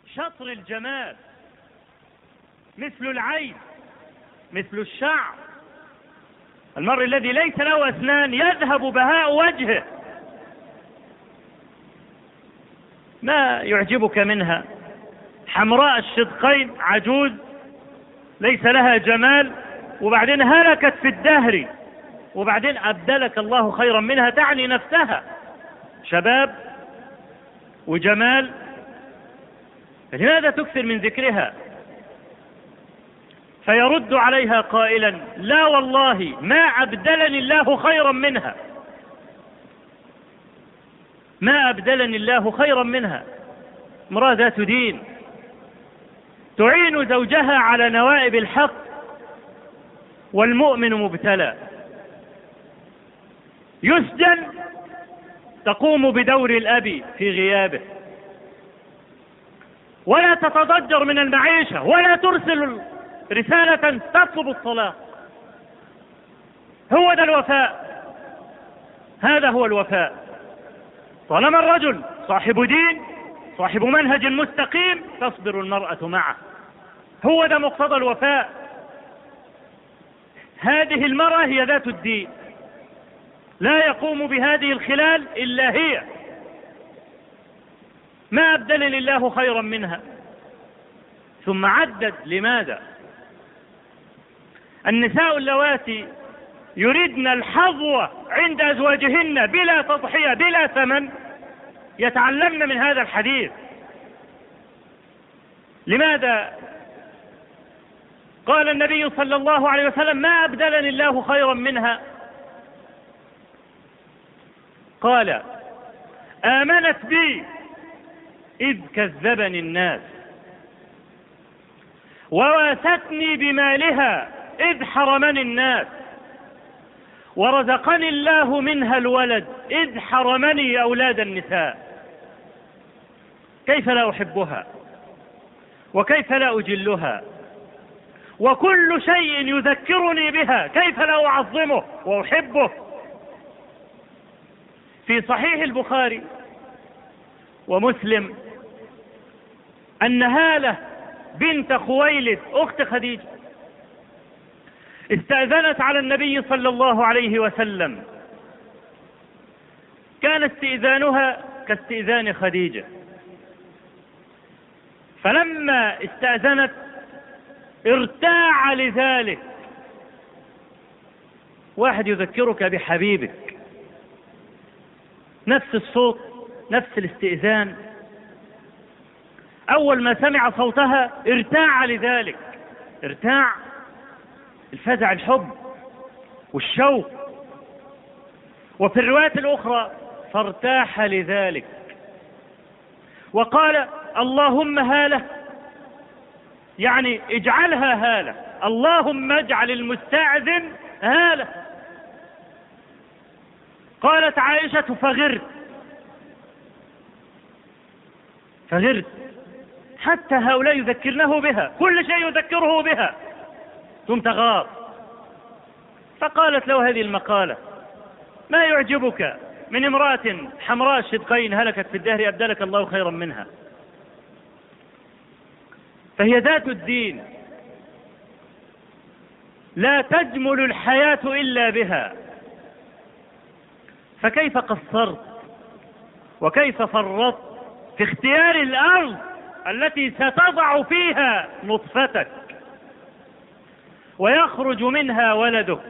شطر الجمال، مثل العين، مثل الشعر. المرء الذي ليس له أسنان يذهب بهاء وجهه. ما يعجبك منها؟ حمراء الشدقين، عجوز ليس لها جمال، وبعدين هلكت في الدهر، وبعدين أبدلك الله خيرا منها، تعني نفسها شباب وجمال، لماذا تكثر من ذكرها؟ فيرد عليها قائلا: لا والله ما أبدلني الله خيرا منها، ما أبدلني الله خيرا منها. امرأة ذات دين تعين زوجها على نوائب الحق، والمؤمن مبتلى يسجن، تقوم بدور الأب في غيابه، ولا تتضجر من المعيشة، ولا ترسل رسالة تطلب الصلاة. هو ده الوفاء، هذا هو الوفاء. طالما الرجل صاحب دين، صاحب منهج مستقيم، تصبر المرأة معه. هو ده مقتضى الوفاء. هذه المرأة هي ذات الدين، لا يقوم بهذه الخلال إلا هي. ما أبدلني الله خيرا منها. ثم عدد لماذا؟ النساء اللواتي يريدن الحظوة عند أزواجهن بلا تضحية بلا ثمن يتعلمن من هذا الحديث. لماذا قال النبي صلى الله عليه وسلم: ما أبدلني الله خيرا منها؟ قال: آمنت بي إذ كذبني الناس، وواستني بمالها إذ حرمني الناس، ورزقني الله منها الولد إذ حرمني أولاد النساء. كيف لا أحبها وكيف لا أجلها؟ وكل شيء يذكرني بها كيف لا أعظمه وأحبه؟ في صحيح البخاري ومسلم أن هالة بنت خويلد أخت خديجة استأذنت على النبي صلى الله عليه وسلم. كان استئذانها كاستئذان خديجة، فلما استأذنت ارتاع لذلك. واحد يذكرك بحبيبك، نفس الصوت، نفس الاستئذان، أول ما سمع صوتها ارتاع لذلك. ارتاع الفزع، الحب والشوق. وفي الرواية الأخرى فارتاح لذلك وقال: اللهم هالة، يعني اجعلها هالة، اللهم اجعل المستأذن هالة. قالت عائشة: فغرت حتى هؤلاء يذكرنه بها، كل شيء يذكره بها، ثم تغار. فقالت له هذه المقالة: ما يعجبك من امرأة حمراء الشدقين هلكت في الدهر أبدلك الله خيرا منها؟ فهي ذات الدين، لا تجمل الحياة إلا بها. فكيف قصرت وكيف فرطت في اختيار الأرض التي ستضع فيها نطفتك ويخرج منها ولدك؟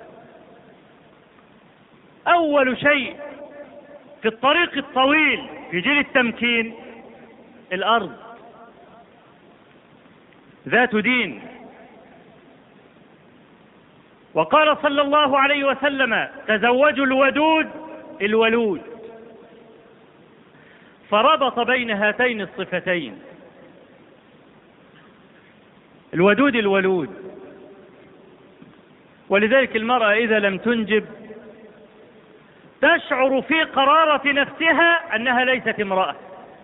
أول شيء في الطريق الطويل في جيل التمكين الأرض، ذات دين. وقال صلى الله عليه وسلم: تزوجوا الودود الولود. فربط بين هاتين الصفتين، الودود الولود. ولذلك المرأة إذا لم تنجب تشعر في قرارة نفسها أنها ليست امرأة،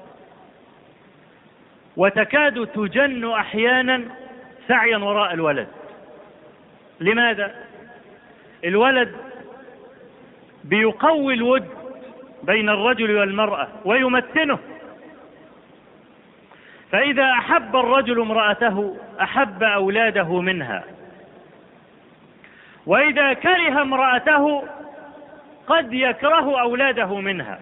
وتكاد تجن أحيانا سعيا وراء الولد. لماذا؟ الولد بيقوي الود بين الرجل والمرأة ويمتنه. فإذا أحب الرجل امرأته أحب أولاده منها، وإذا كره امرأته قد يكره أولاده منها.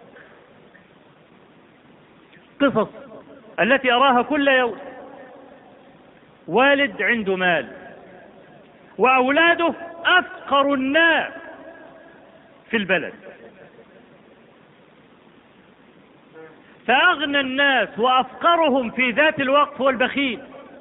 قصص التي أراها كل يوم: والد عنده مال وأولاده أفقر الناس في البلد، فأغنى الناس وأفقرهم في ذات الوقت هو البخيل.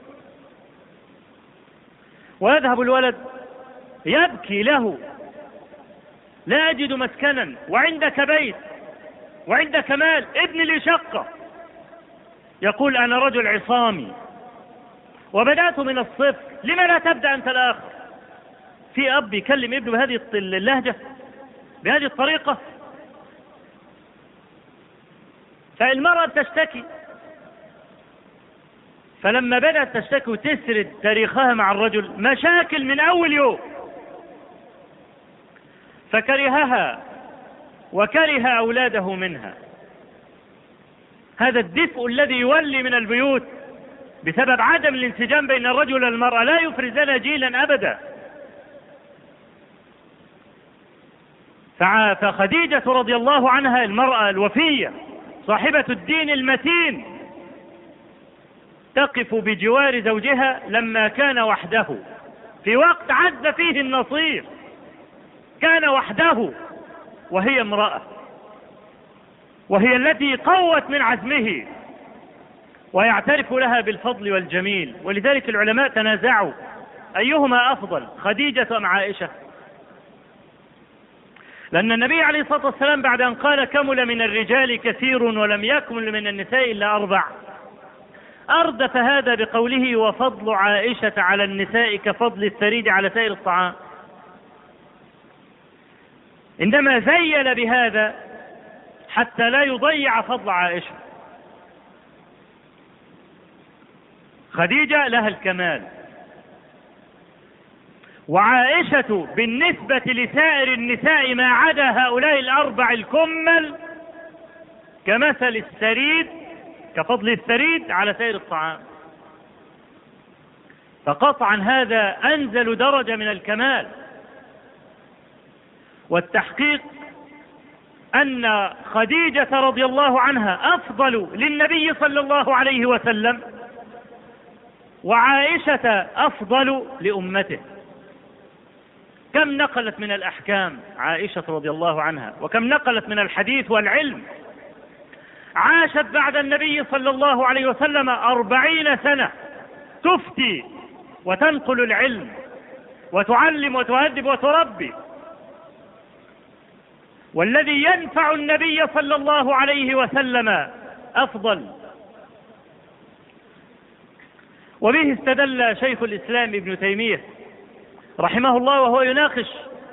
ويذهب الولد يبكي له: لا أجد مسكنا وعندك بيت وعندك مال، ابن لي شقة. يقول: أنا رجل عصامي وبدأت من الصفر، لما لا تبدأ أنت الآخر؟ في أب يكلم ابنه بهذه اللهجة، بهذه الطريقة؟ فالمرأة تشتكي، فلما بدأت تشتكي وتسرد تاريخها مع الرجل مشاكل من أول يوم، فكرهها وكره أولاده منها. هذا الدفء الذي يولي من البيوت بسبب عدم الانسجام بين الرجل والمرأة لا يفرز لنا جيلا أبدا. فخديجة رضي الله عنها المرأة الوفية صاحبة الدين المتين تقف بجوار زوجها لما كان وحده في وقت عز فيه النصير، كان وحده وهي امرأة، وهي التي قوت من عزمه ويعترف لها بالفضل والجميل. ولذلك العلماء تنازعوا أيهما أفضل، خديجة أم عائشة؟ لأن النبي عليه الصلاة والسلام بعد أن قال: كمل من الرجال كثير ولم يكمل من النساء إلا 4، أردف هذا بقوله: وفضل عائشة على النساء كفضل الثريد على سائر الطعام. إنما زين بهذا حتى لا يضيع فضل عائشة. خديجة لها الكمال، وعائشة بالنسبة لسائر النساء ما عدا هؤلاء 4 الكمل كمثل الثريد، كفضل الثريد على سائر الطعام. فقطعا هذا أنزل درجة من الكمال. والتحقيق أن خديجة رضي الله عنها أفضل للنبي صلى الله عليه وسلم، وعائشة أفضل لأمته. كم نقلت من الأحكام عائشة رضي الله عنها، وكم نقلت من الحديث والعلم. عاشت بعد النبي صلى الله عليه وسلم 40 سنة تفتي وتنقل العلم وتعلم وتهذب وتربي. والذي ينفع النبي صلى الله عليه وسلم أفضل. وبه استدل شيخ الإسلام ابن تيمية رحمه الله وهو يناقش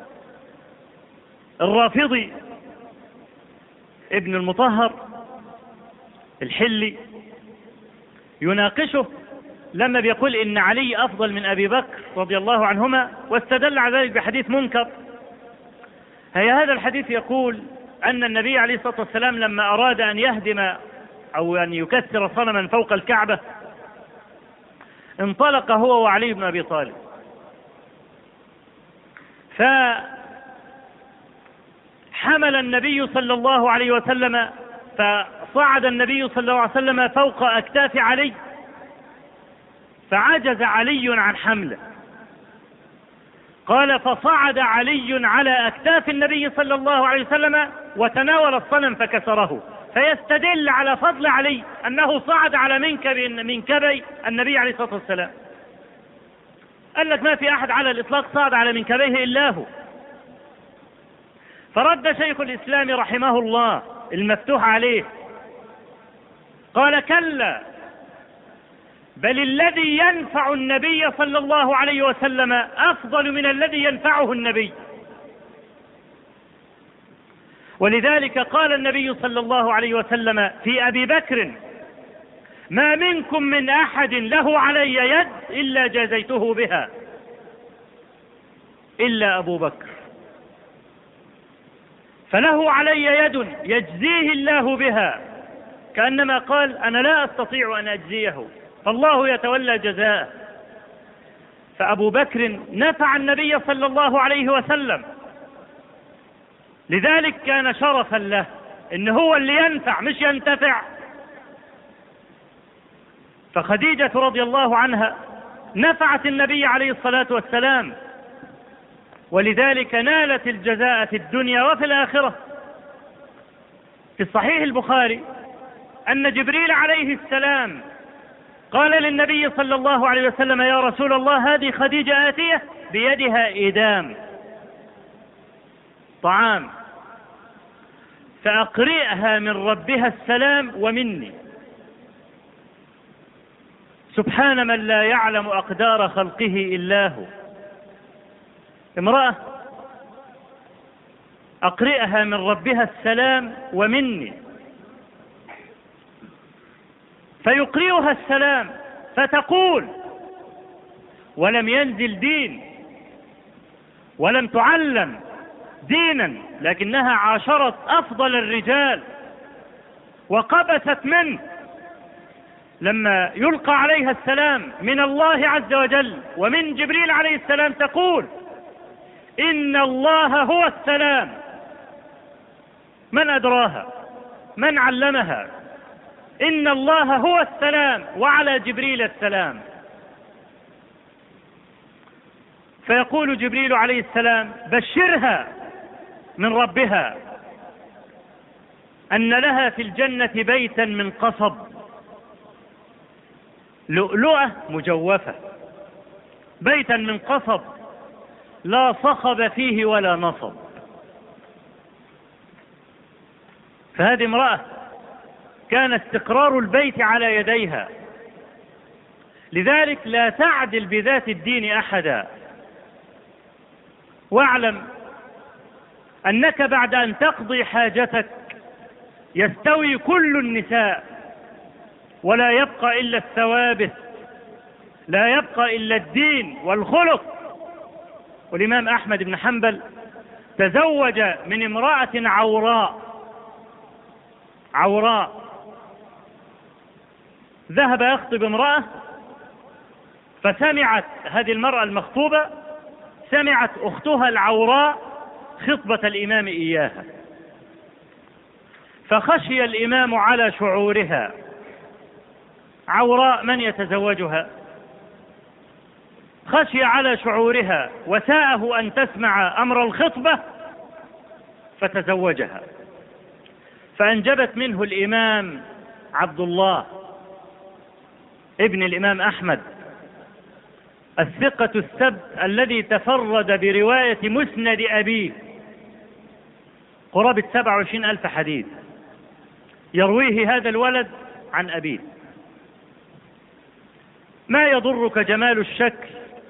الرافضي ابن المطهر الحلي، يناقشه لما بيقول إن علي أفضل من أبي بكر رضي الله عنهما، واستدل على ذلك بحديث منكر. هذا الحديث يقول أن النبي عليه الصلاة والسلام لما أراد أن يهدم أو أن يكسر صنما فوق الكعبة انطلق هو وعلي بن أبي طالب، فحمل النبي صلى الله عليه وسلم، فصعد النبي صلى الله عليه وسلم فوق أكتاف علي، فعجز علي عن حمله. قال: فصعد علي على أكتاف النبي صلى الله عليه وسلم وتناول الصنم فكسره، فيستدل على فضل علي أنه صعد على منكبي النبي عليه الصلاة والسلام. قال لك: ما في أحد على الإطلاق صعد على منكبيه إلا هو. فرد شيخ الإسلام رحمه الله المفتوح عليه قال: كلا، بل الذي ينفع النبي صلى الله عليه وسلم أفضل من الذي ينفعه النبي. ولذلك قال النبي صلى الله عليه وسلم في أبي بكر: ما منكم من أحد له علي يد إلا جازيته بها إلا أبو بكر، فله علي يد يجزيه الله بها كأنما قال أنا لا أستطيع أن أجزيه، فالله يتولى جزاءه. فأبو بكر نفع النبي صلى الله عليه وسلم، لذلك كان شرفا له إن هو اللي ينفع مش ينتفع. فخديجة رضي الله عنها نفعت النبي عليه الصلاة والسلام، ولذلك نالت الجزاء في الدنيا وفي الآخرة. في الصحيح البخاري أن جبريل عليه السلام قال للنبي صلى الله عليه وسلم: يا رسول الله، هذه خديجة آتية بيدها إدام طعام، فأقرئها من ربها السلام ومني. سبحان من لا يعلم أقدار خلقه إلا هو. امرأة أقرئها من ربها السلام ومني، فيقرئها السلام فتقول، ولم ينزل دين ولم تعلم دينا، لكنها عاشرت أفضل الرجال وقبست منه. لما يلقى عليها السلام من الله عز وجل ومن جبريل عليه السلام تقول: إن الله هو السلام. من أدراها؟ من علمها؟ إن الله هو السلام وعلى جبريل السلام. فيقول جبريل عليه السلام: بشرها من ربها أن لها في الجنة بيتا من قصب، لؤلؤة مجوفة، بيتا من قصب لا صخب فيه ولا نصب. فهذه امرأة كان استقرار البيت على يديها، لذلك لا تعدل بذات الدين أحدا. واعلم أنك بعد أن تقضي حاجتك يستوي كل النساء، ولا يبقى إلا الثوابت، لا يبقى إلا الدين والخلق. والإمام أحمد بن حنبل تزوج من امرأة عوراء، ذهب يخطب امرأة، فسمعت هذه المرأة المخطوبة، سمعت أختها العوراء خطبة الإمام إياها، فخشي الإمام على شعورها. عوراء من يتزوجها؟ خشي على شعورها وساءه أن تسمع أمر الخطبة فتزوجها، فأنجبت منه الإمام عبد الله ابن الإمام أحمد الثقة السبت الذي تفرد برواية مسند أبيه، قرابة 27,000 حديث يرويه هذا الولد عن أبيه. ما يضرك جمال الشكل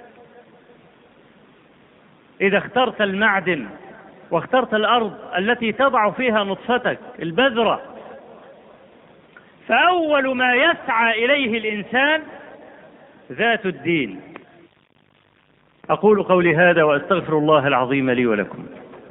إذا اخترت المعدن واخترت الأرض التي تضع فيها نطفتك البذرة. فأول ما يسعى إليه الإنسان ذات الدين. أقول قولي هذا وأستغفر الله العظيم لي ولكم.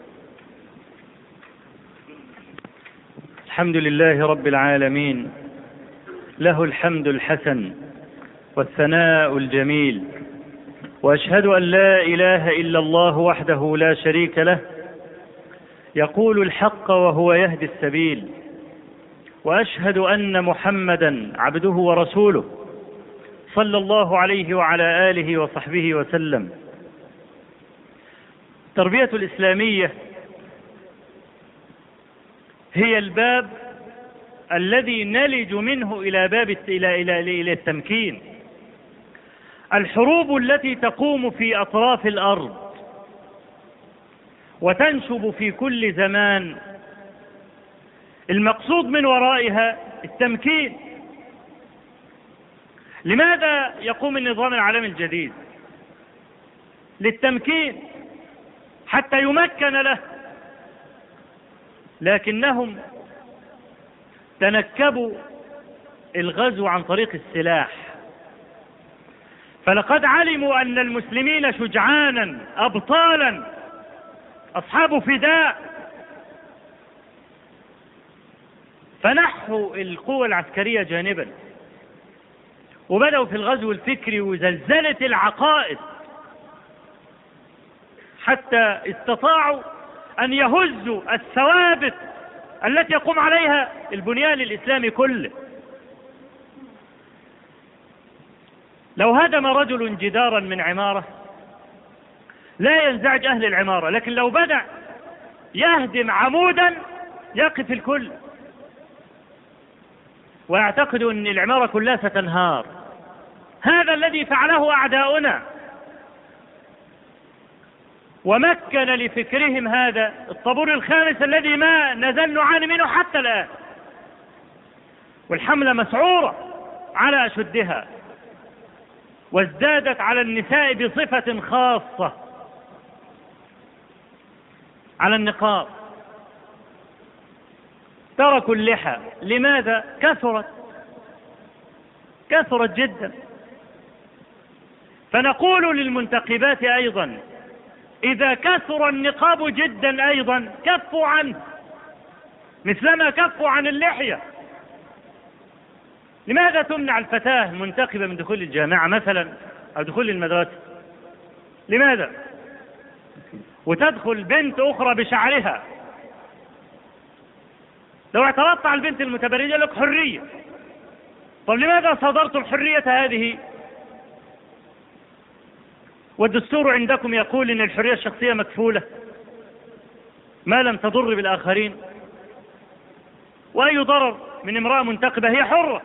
الحمد لله رب العالمين، له الحمد الحسن والثناء الجميل، وأشهد أن لا إله إلا الله وحده لا شريك له، يقول الحق وهو يهدي السبيل، وأشهد أن محمدا عبده ورسوله صلى الله عليه وعلى آله وصحبه وسلم. التربية الإسلامية هي الباب الذي نلج منه إلى باب إلى التمكين. الحروب التي تقوم في أطراف الأرض وتنشب في كل زمان، المقصود من ورائها التمكين. لماذا يقوم النظام العالمي الجديد؟ للتمكين، حتى يمكن له، لكنهم تنكبوا الغزو عن طريق السلاح. فلقد علموا أن المسلمين شجعانا أبطالا أصحاب فداء، فنحوا القوة العسكرية جانبا، وبدأوا في الغزو الفكري وزلزلة العقائد، حتى استطاعوا أن يهزوا الثوابت التي يقوم عليها البنيان الإسلامي كله. لو هدم رجل جدارا من عمارة لا ينزعج أهل العمارة، لكن لو بدأ يهدم عمودا يقف الكل ويعتقد أن العمارة كلها ستنهار. هذا الذي فعله أعداؤنا، ومكن لفكرهم هذا الطابور الخامس الذي ما نزل نعاني منه حتى الآن، والحملة مسعورة على أشدها، وازدادت على النساء بصفة خاصة على النقاب. تركوا اللحى. لماذا؟ كثرت جدا. فنقول للمنتقبات أيضا إذا كثر النقاب جدا أيضا كفوا عنه مثلما كفوا عن اللحية. لماذا تمنع الفتاة المنتقبة من دخول الجامعة مثلا أو دخول المدرسة؟ لماذا؟ وتدخل بنت أخرى بشعرها. لو اعترضت على البنت المتبرجة لك حرية. طب لماذا صدرت الحرية هذه؟ والدستور عندكم يقول إن الحرية الشخصية مكفولة ما لم تضر بالآخرين، وأي ضرر من امرأة منتقبة هي حرة.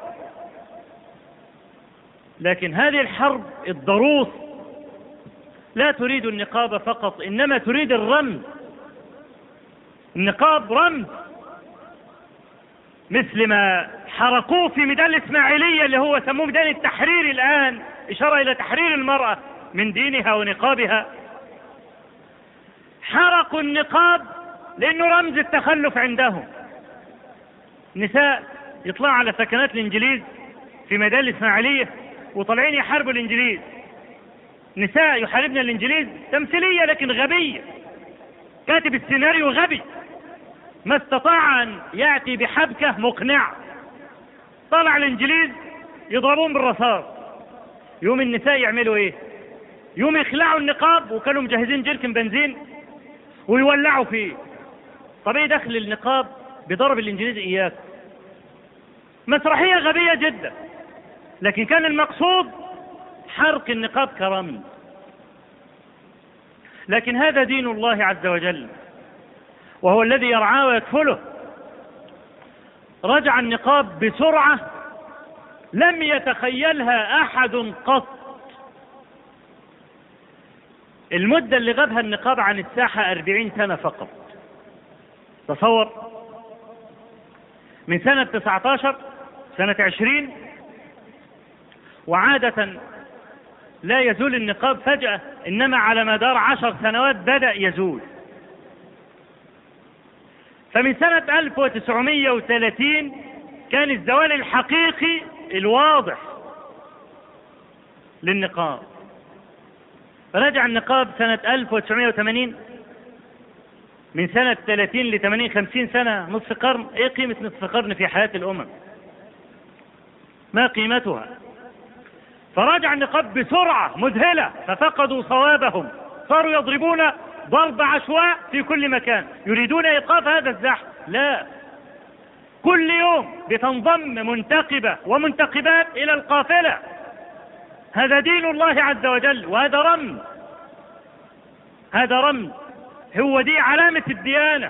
لكن هذه الحرب الضروس لا تريد النقاب فقط، إنما تريد الرمز. النقاب رمز، مثل ما حرقوه في ميدان الإسماعيلية اللي هو سموه ميدان التحرير الآن، إشارة إلى تحرير المرأة من دينها ونقابها. حرقوا النقاب لأنه رمز التخلف عندهم. نساء يطلعوا على سكنات الإنجليز في ميدان الإسماعيلية وطالعين يحاربوا الإنجليز. نساء يحاربن الإنجليز تمثيلية لكن غبية. كاتب السيناريو غبي، ما استطاع أن يأتي بحبكة مقنعة. طلع الإنجليز يضربون بالرصاص. يوم النساء يعملوا إيه؟ يوم يخلعوا النقاب، وكانوا مجهزين جيركن بنزين ويولعوا فيه. طب ايه دخل النقاب بضرب الإنجليز إياك؟ مسرحية غبية جدا، لكن كان المقصود حرق النقاب كرمز. لكن هذا دين الله عز وجل، وهو الذي يرعاه ويكفله. رجع النقاب بسرعة لم يتخيلها أحد قط. المدة اللي غابها النقاب عن الساحة 40 سنة فقط. تصور، من سنة 19 سنة 20، وعادة لا يزول النقاب فجأة، إنما على مدار 10 سنوات بدأ يزول. فمن سنة 1930 كان الزوال الحقيقي الواضح للنقاب. رجع النقاب سنة 1980. من سنة 30 ل 80 50 سنة، نصف قرن. ايه قيمة نصف قرن في حياة الأمم؟ ما قيمتها؟ فرجع النقاب بسرعة مذهلة، ففقدوا صوابهم، صاروا يضربون ضرب عشواء في كل مكان، يريدون إيقاف هذا الزحف. لا، كل يوم بتنضم منتقبة ومنتقبات إلى القافلة. هذا دين الله عز وجل، وهذا رمز. هذا رمز، هو دي علامة الديانة.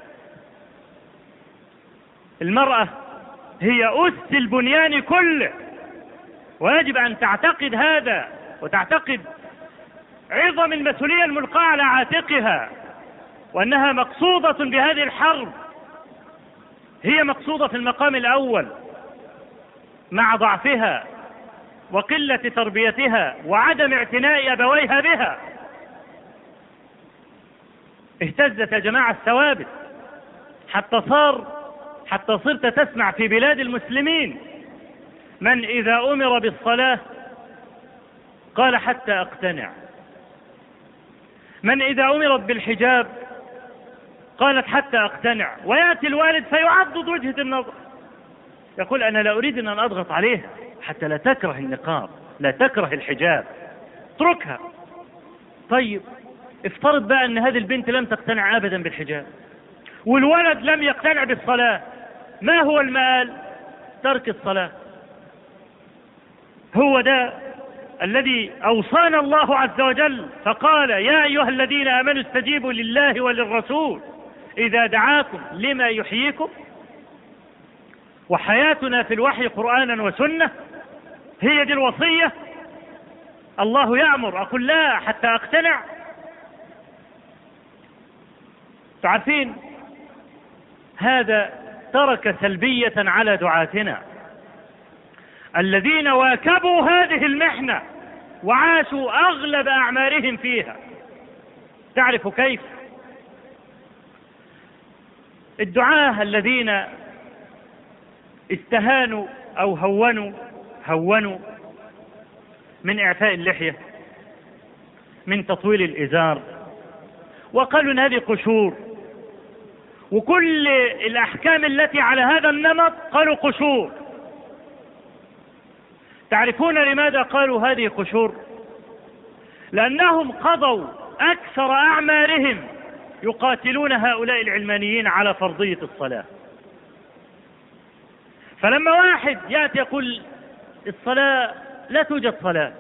المرأة هي أس البنيان كله، ويجب أن تعتقد هذا، وتعتقد عظم المسؤولية الملقاة على عاتقها، وأنها مقصودة بهذه الحرب. هي مقصودة في المقام الأول مع ضعفها وقلة تربيتها وعدم اعتناء أبويها بها. اهتزت يا جماعة الثوابت، حتى صرت تسمع في بلاد المسلمين من إذا أمر بالصلاة قال حتى أقتنع، من إذا أمرت بالحجاب قالت حتى أقتنع، ويأتي الوالد فيعضد وجهة النظر يقول أنا لا أريد أن أضغط عليها حتى لا تكره النقاب، لا تكره الحجاب، اتركها. طيب افترض بقى أن هذه البنت لم تقتنع أبدا بالحجاب، والولد لم يقتنع بالصلاة، ما هو المآل؟ ترك الصلاة. هو ده الذي أوصانا الله عز وجل فقال يا أيها الذين آمنوا استجيبوا لله وللرسول إذا دعاكم لما يحييكم. وحياتنا في الوحي قرآنا وسنة، هي دي الوصية. الله يأمر أقول لا حتى أقتنع. تعرفين هذا ترك سلبية على دعاتنا الذين واكبوا هذه المحنة وعاشوا أغلب أعمارهم فيها. تعرف كيف؟ الدعاة الذين استهانوا أو هونوا من إعفاء اللحية، من تطويل الإزار، وقالوا إن هذه قشور، وكل الأحكام التي على هذا النمط قالوا قشور. تعرفون لماذا قالوا هذه قشور؟ لأنهم قضوا أكثر أعمارهم يقاتلون هؤلاء العلمانيين على فرضية الصلاة. فلما واحد يأتي يقول الصلاة لا توجد صلاة،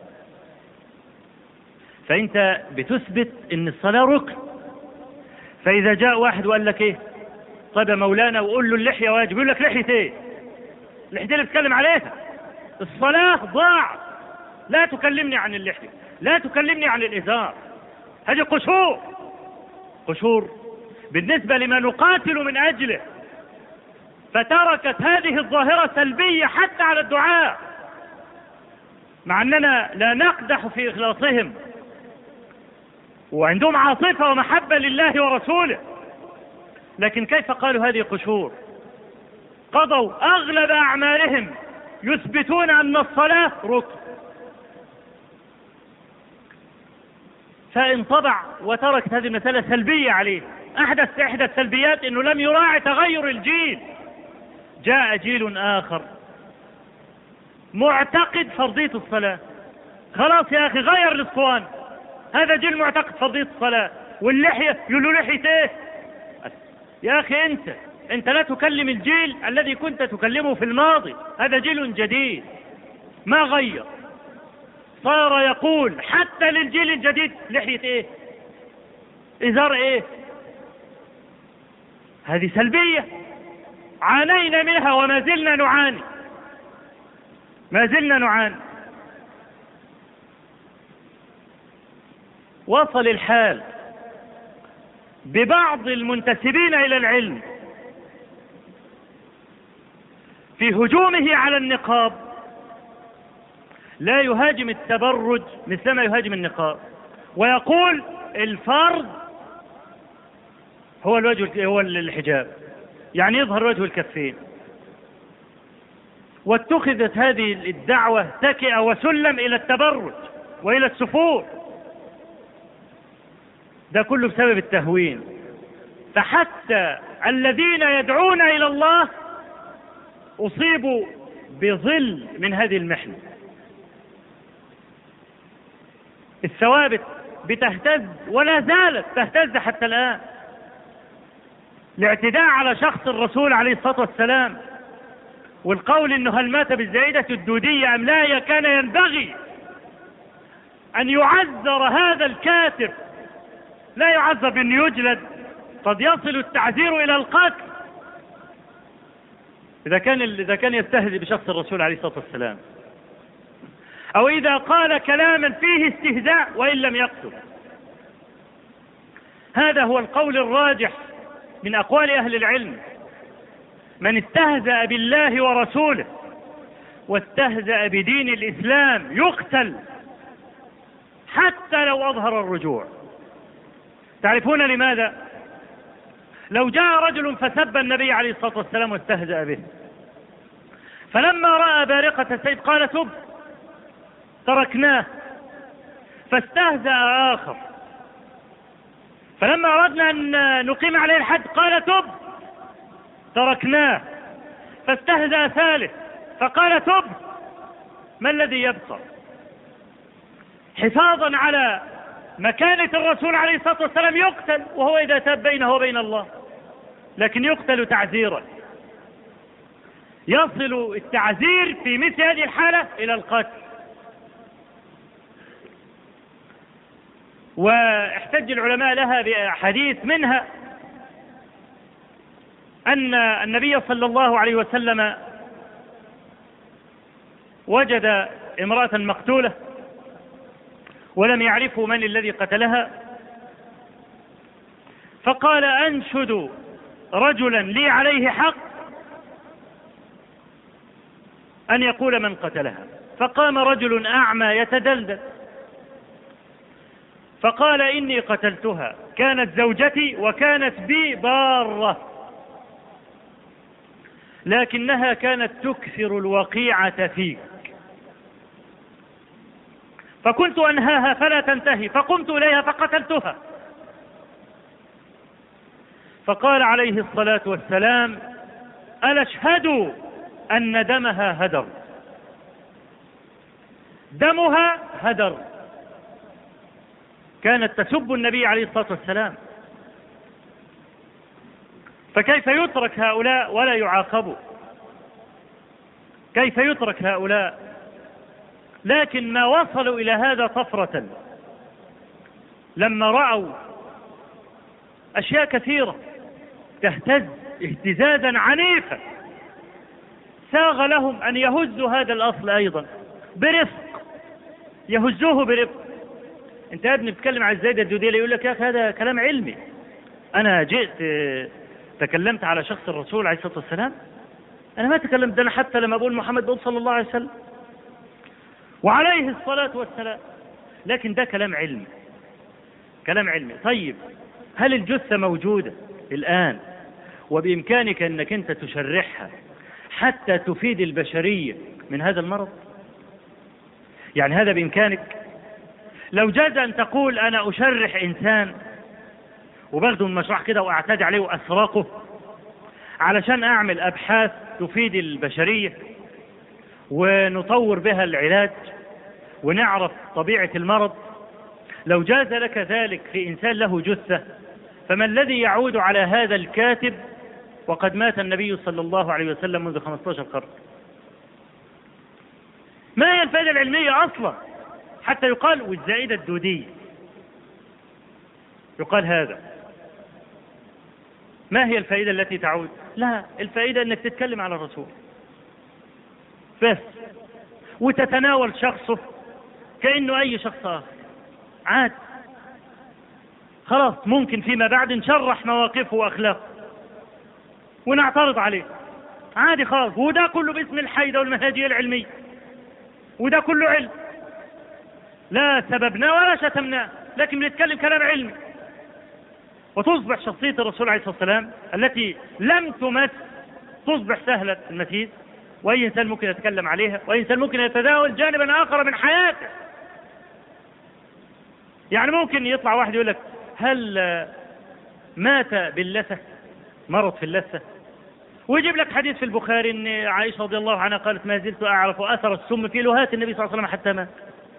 فأنت بتثبت أن الصلاة ركن. فإذا جاء واحد وقال لك إيه؟ طيب يا مولانا وقول له اللحية واجب، يقول لك لحية إيه؟ اللحية اللي بتكلم عليها الصلاة ضاع، لا تكلمني عن اللحية، لا تكلمني عن الإزار، هذه قشور. قشور بالنسبة لما نقاتل من أجله. فتركت هذه الظاهرة سلبية حتى على الدعاء، مع أننا لا نقدح في إخلاصهم وعندهم عاطفة ومحبة لله ورسوله، لكن كيف قالوا هذه قشور؟ قضوا أغلب أعمارهم يثبتون أن الصلاة ركن. فانطبع وتركت هذه المسألة سلبية عليه. إحدى السلبيات أنه لم يراعي تغير الجيل. جاء جيل آخر معتقد فرضية الصلاة، خلاص يا أخي غير الاسطوانة، هذا جيل معتقد فرضية الصلاة. واللحية يقول له لحية إيه؟ يا أخي أنت لا تكلم الجيل الذي كنت تكلمه في الماضي، هذا جيل جديد ما غير، صار يقول حتى للجيل الجديد لحية إيه؟ إزار إيه؟ هذه سلبية عانينا منها وما زلنا نعاني، ما زلنا نعاني. وصل الحال ببعض المنتسبين إلى العلم في هجومه على النقاب لا يهاجم التبرج مثلما يهاجم النقاب، ويقول الفرض هو الحجاب، يعني يظهر وجه الكفين. واتخذت هذه الدعوة تكئة وسلم إلى التبرج وإلى السفور. ده كله بسبب التهوين. فحتى الذين يدعون إلى الله أصيبوا بظل من هذه المحنة. الثوابت بتهتز ولا زالت تهتز حتى الآن. الاعتداء على شخص الرسول عليه الصلاة والسلام والقول انه هل مات بالزائدة الدودية ام لا، كان ينبغي ان يعذر هذا الكافر، لا يعذر بأن يجلد، قد يصل التعذير الى القتل اذا كان يستهزئ بشخص الرسول عليه الصلاة والسلام، او اذا قال كلاما فيه استهزاء وان لم يقصد. هذا هو القول الراجح من أقوال أهل العلم. من استهزأ بالله ورسوله واستهزأ بدين الإسلام يقتل حتى لو أظهر الرجوع. تعرفون لماذا؟ لو جاء رجل فسب النبي عليه الصلاة والسلام واستهزأ به، فلما رأى بارقة السيف قال تب، تركناه، فاستهزأ آخر، فلما أردنا أن نقيم عليه الحد قال تب، تركناه، فاستهزأ ثالث فقال تب. ما الذي يبقى؟ حفاظا على مكانة الرسول عليه الصلاة والسلام يقتل، وهو إذا تاب بينه وبين الله، لكن يقتل تعزيرا. يصل التعزير في مثل هذه الحالة إلى القتل. واحتج العلماء لها بأحاديث، منها أن النبي صلى الله عليه وسلم وجد امرأة مقتولة ولم يعرفوا من الذي قتلها، فقال أنشد رجلا لي عليه حق أن يقول من قتلها. فقام رجل أعمى يتدلدل فقال إني قتلتها، كانت زوجتي وكانت بي بارة، لكنها كانت تكثر الوقيعة فيك، فكنت أنهاها فلا تنتهي، فقمت إليها فقتلتها. فقال عليه الصلاة والسلام ألا اشهدوا أن دمها هدر، دمها هدر. كانت تسب النبي عليه الصلاة والسلام، فكيف يترك هؤلاء ولا يعاقبوا؟ كيف يترك هؤلاء؟ لكن ما وصلوا إلى هذا طفرة لما رأوا أشياء كثيرة تهتز اهتزازا عنيفا، ساغ لهم أن يهزوا هذا الأصل أيضا برفق، يهزوه برفق. انت يا ابني بتتكلم على الزايدة الدوديلي، يقول لك يا أخي هذا كلام علمي، أنا جئت تكلمت على شخص الرسول عليه الصلاة والسلام، أنا ما تكلمت، ده أنا حتى لما أقول محمد بقول صلى الله عليه وسلم وعليه الصلاة والسلام، لكن ده كلام علمي، كلام علمي. طيب هل الجثة موجودة الآن وبإمكانك أنك أنت تشرحها حتى تفيد البشرية من هذا المرض؟ يعني هذا بإمكانك؟ لو جاز أن تقول أنا أشرح إنسان وباخده من مشروع كده وأعتدي عليه وأسرقه علشان أعمل أبحاث تفيد البشرية ونطور بها العلاج ونعرف طبيعة المرض، لو جاز لك ذلك في إنسان له جثة، فما الذي يعود على هذا الكاتب وقد مات النبي صلى الله عليه وسلم منذ 15 قرن؟ ما هي الفائدة العلمية أصلا حتى يقال والزائدة الدودية؟ يقال هذا، ما هي الفائدة التي تعود؟ لا، الفائدة أنك تتكلم على الرسول بس، وتتناول شخصه كأنه أي شخص آخر عاد. خلاص ممكن فيما بعد نشرح مواقفه وأخلاقه ونعترض عليه عادي خالص، وده كله باسم الحيدة والمنهجية العلمية، وده كله علم، لا سببنا ولا شتمنا، لكن بنتكلم كلام علمي. وتصبح شخصية الرسول عليه الصلاة والسلام التي لم تمس تصبح سهلة المسيس، وأي إنسان ممكن يتكلم عليها، وأي إنسان ممكن يتداول جانبا آخر من حياته. يعني ممكن يطلع واحد يقول لك هل مات باللثة، مرض في اللثة، ويجيب لك حديث في البخاري ان عائشة رضي الله عنها قالت ما زلت أعرف أثر السم في لهات النبي صلى الله عليه وسلم حتى مات،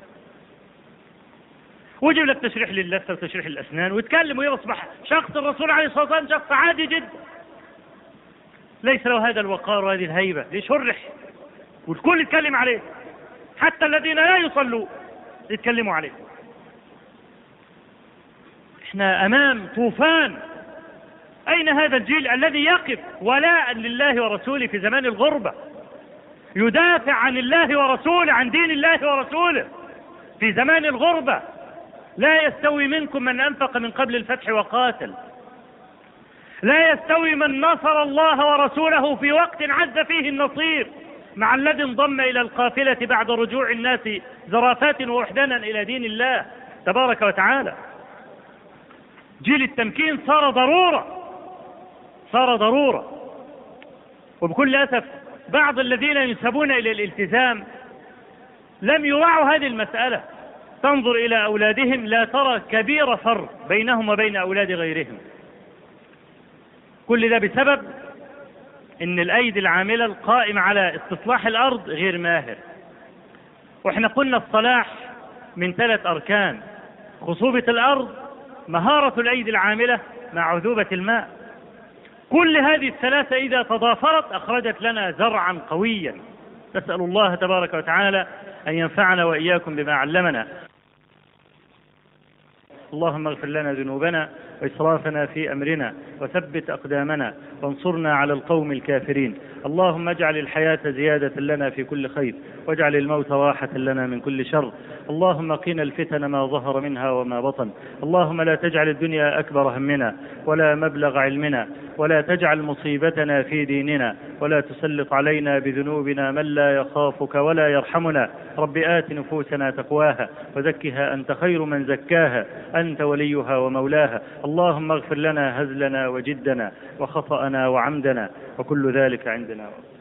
ويجيب لك تشريح للثة وتشريح الأسنان ويتكلم، ويصبح شخص الرسول عليه الصلاة والسلام شخص عادي جدا ليس له هذا الوقار وهذه الهيبة، ليشرح والكل يتكلم عليه، حتى الذين لا يصلوا يتكلموا عليه. احنا أمام طوفان. أين هذا الجيل الذي يقف ولاء لله ورسوله في زمان الغربة، يدافع عن الله ورسوله، عن دين الله ورسوله في زمان الغربة؟ لا يستوي منكم من أنفق من قبل الفتح وقاتل، لا يستوي من نصر الله ورسوله في وقت عز فيه النصير مع الذي انضم إلى القافلة بعد رجوع الناس زرافات ووحدانا إلى دين الله تبارك وتعالى. جيل التمكين صار ضرورة، صار ضرورة. وبكل أسف بعض الذين ينسبون إلى الالتزام لم يوعوا هذه المسألة. تنظر إلى أولادهم لا ترى كبير فرق بينهم وبين أولاد غيرهم. كل ده بسبب إن الأيدي العاملة القائمة على استصلاح الأرض غير ماهر. وإحنا قلنا الصلاح من 3 أركان: خصوبة الأرض، مهارة الأيدي العاملة، مع عذوبة الماء. كل هذه الثلاثة إذا تضافرت أخرجت لنا زرعا قويا. نسأل الله تبارك وتعالى أن ينفعنا وإياكم بما علمنا. اللهم اغفر لنا ذنوبنا وإسرافنا في أمرنا وثبت أقدامنا وانصرنا على القوم الكافرين. اللهم اجعل الحياة زيادة لنا في كل خير واجعل الموت راحة لنا من كل شر. اللهم قنا الفتن ما ظهر منها وما بطن. اللهم لا تجعل الدنيا أكبر همنا ولا مبلغ علمنا ولا تجعل مصيبتنا في ديننا ولا تسلط علينا بذنوبنا من لا يخافك ولا يرحمنا. رب آت نفوسنا تقواها وزكها أنت خير من زكاها أنت وليها ومولاها. اللهم اغفر لنا هزلنا وجدنا وخطأنا وعمدنا وكل ذلك عندنا.